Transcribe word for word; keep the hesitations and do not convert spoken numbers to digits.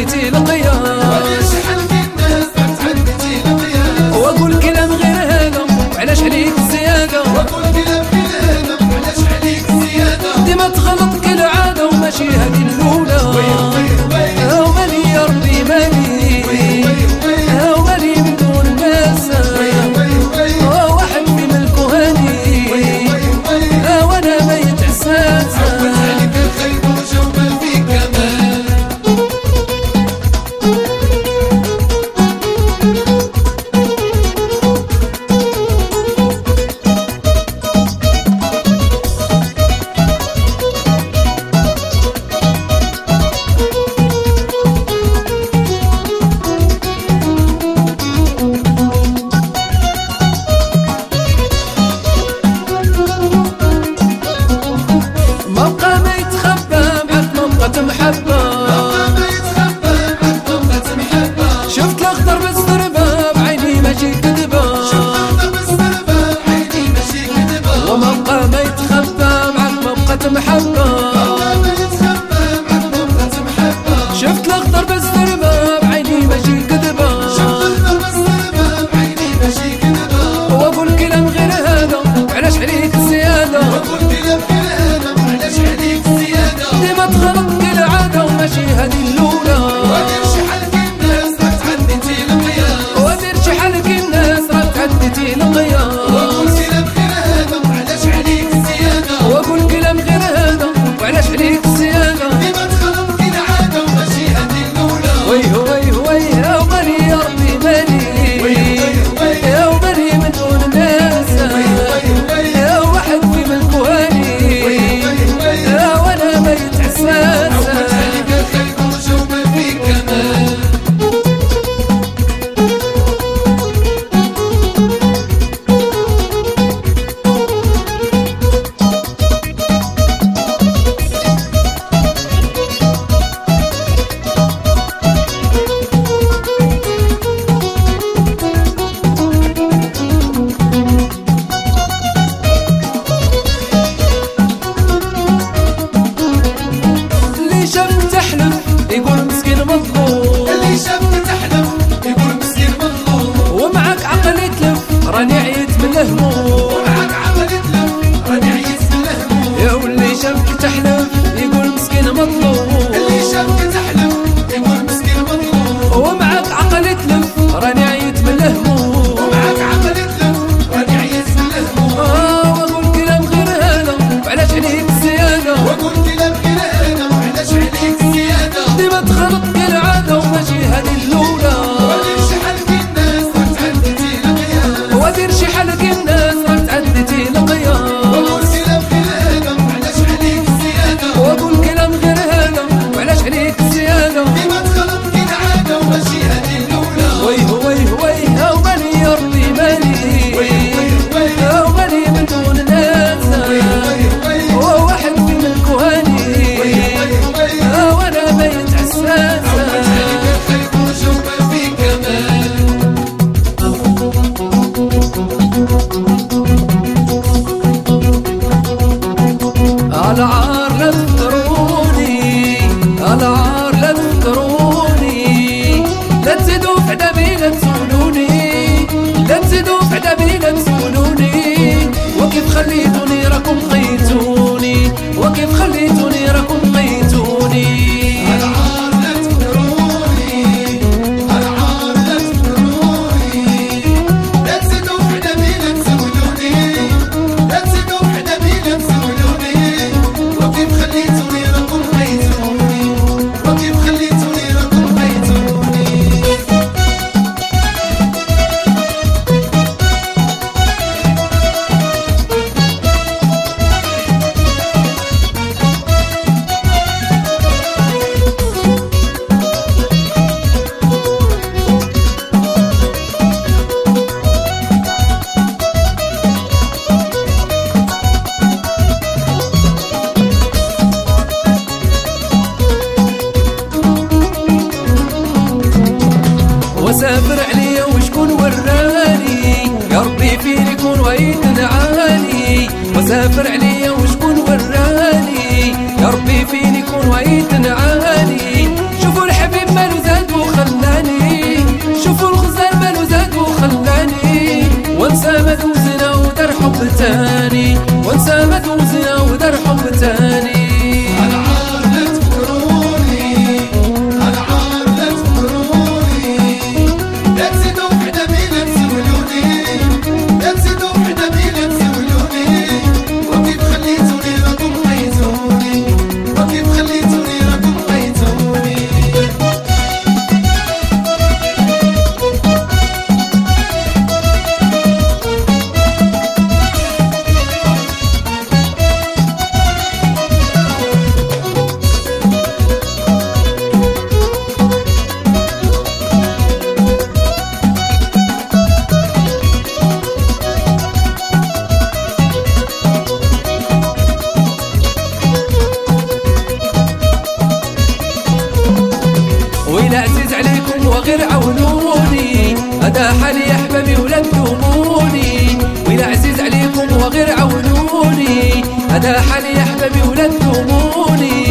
تعديتي القياس، ودير شحال من الناس راك تعديتي القياس. واقول كلام غير هذا وعلاش عليك الزيادة، واقول كلام غير هذا وعلاش عليك الزيادة. ديما تغلط كالعادة وماشي هذه الأولى. هاو مالي يا ربي مالي، هاو مالي من دون الناس، هاو واحد في ملكو هاني، هاو أنا ميت عساس. عوض عليك الخير وجوبل فيك كمان. محبة ما يتخبى معك موقة محبة. شفت الأخضر بالزربة بعيني ماشي كذبة، شفت الأخضر بالزربة بعيني ماشي كذبة. ومبقى ما يتخبى معك موقة محبة. ما يتخبى معك موقة محبة. شفت الأخضر بالزربة بعيني ماشي كذبة، شفت الأخضر بالزربة بعيني ماشي كذبة. وأقول كلام غير هذا وعلاش عليك الزيادة، وأقول كلام غير هذا وعلاش عليك الزيادة. ديما تغلط كالعادة وماشي هذه الأولى. ودير شحال من الناس راك تعديتي القياس، ودير شحال الناس راك تعديتي القياس. وأقول كلام غير هذا وعلاش عليك الزيادة. وأقول كلام غير هذا وعلاش عليك الزيادة. ديما تغلط كالعادة وماشي هذه الأولى. ويه ويه ويه يا مالي يا ربي مالي، يا مالي من دون الناس، يا واحد في ملكو هاني، يا وانا ميت عساس. عوض عليك الخير وجوبل فيك كمان. اللي شافك تحلف يقول مسكين مظلوم، اللي شافك تحلم يقول مسكين مظلوم. ومعك عقل يتلف راني عيت من الهموم. ومعك عقل يتلف راني عييت من الهموم. يا واللي شافك تحلف يقول مسكين مظلوم، اللي شافك تحلم يقول مسكين مظلوم. ومعك عقل يتلف راني عيت من الهموم. ومعك عقل يتلف راني عييت من الهموم. آه واقول كلام غير هذا وعلاش عليك الزيادة، وأقول كلام غير هذا وعلاش عليك الزيادة. ديما تغلط كالعادة وماشي هذه الأولى. ودير شحال من الناس راك تعديتي القياس، ودير شي حالك الناس راك تعديتي القياس. وأقول كلام غير هذا وعلاش عليك الزيادة. واقول كلام غير هذا وعلاش عليك الزيادة. ديما تغلط كالعادة وماشي هذه الأولى. ويه ويه ويه هاو مالي يا ربي مالي، هاو مالي من دون الناس، هو واحد في ملكو هاني، هاو أنا ميت عساس. عوض عليك الخير وجوبل فيك كمان. العار لا تذكروني، العار لا تذكروني، لا تزيدوا في عذابي لا تسولوني، لا تزيدوا في عذابي لا تسولوني. وكيف خليتوني راكم قيتوني، وكيف خليتوني راكم قيتوني. العار لا تذكروني، العار لا تذكروني، لا تزيدوا في عذابي لا تسولوني، لا تزيدوا في عذابي لا تسولوني. وكيف خليتوني راكم قيتوني، وكيف خليتوني راكم قيتوني. وسافر عليا وشكون وراني، يا ربي فين يكون وعيد عالي. وسافر عليا وشكون وراني، يا ربي فين يكون وعيد عالي. شوفوا الحبيب مالو عليكم وغير عونوني، هذا حالي يا احبابي ولا تلوموني. ولا عزيز عليكم وغير عونوني، هذا حالي يا احبابي ولا تلوموني.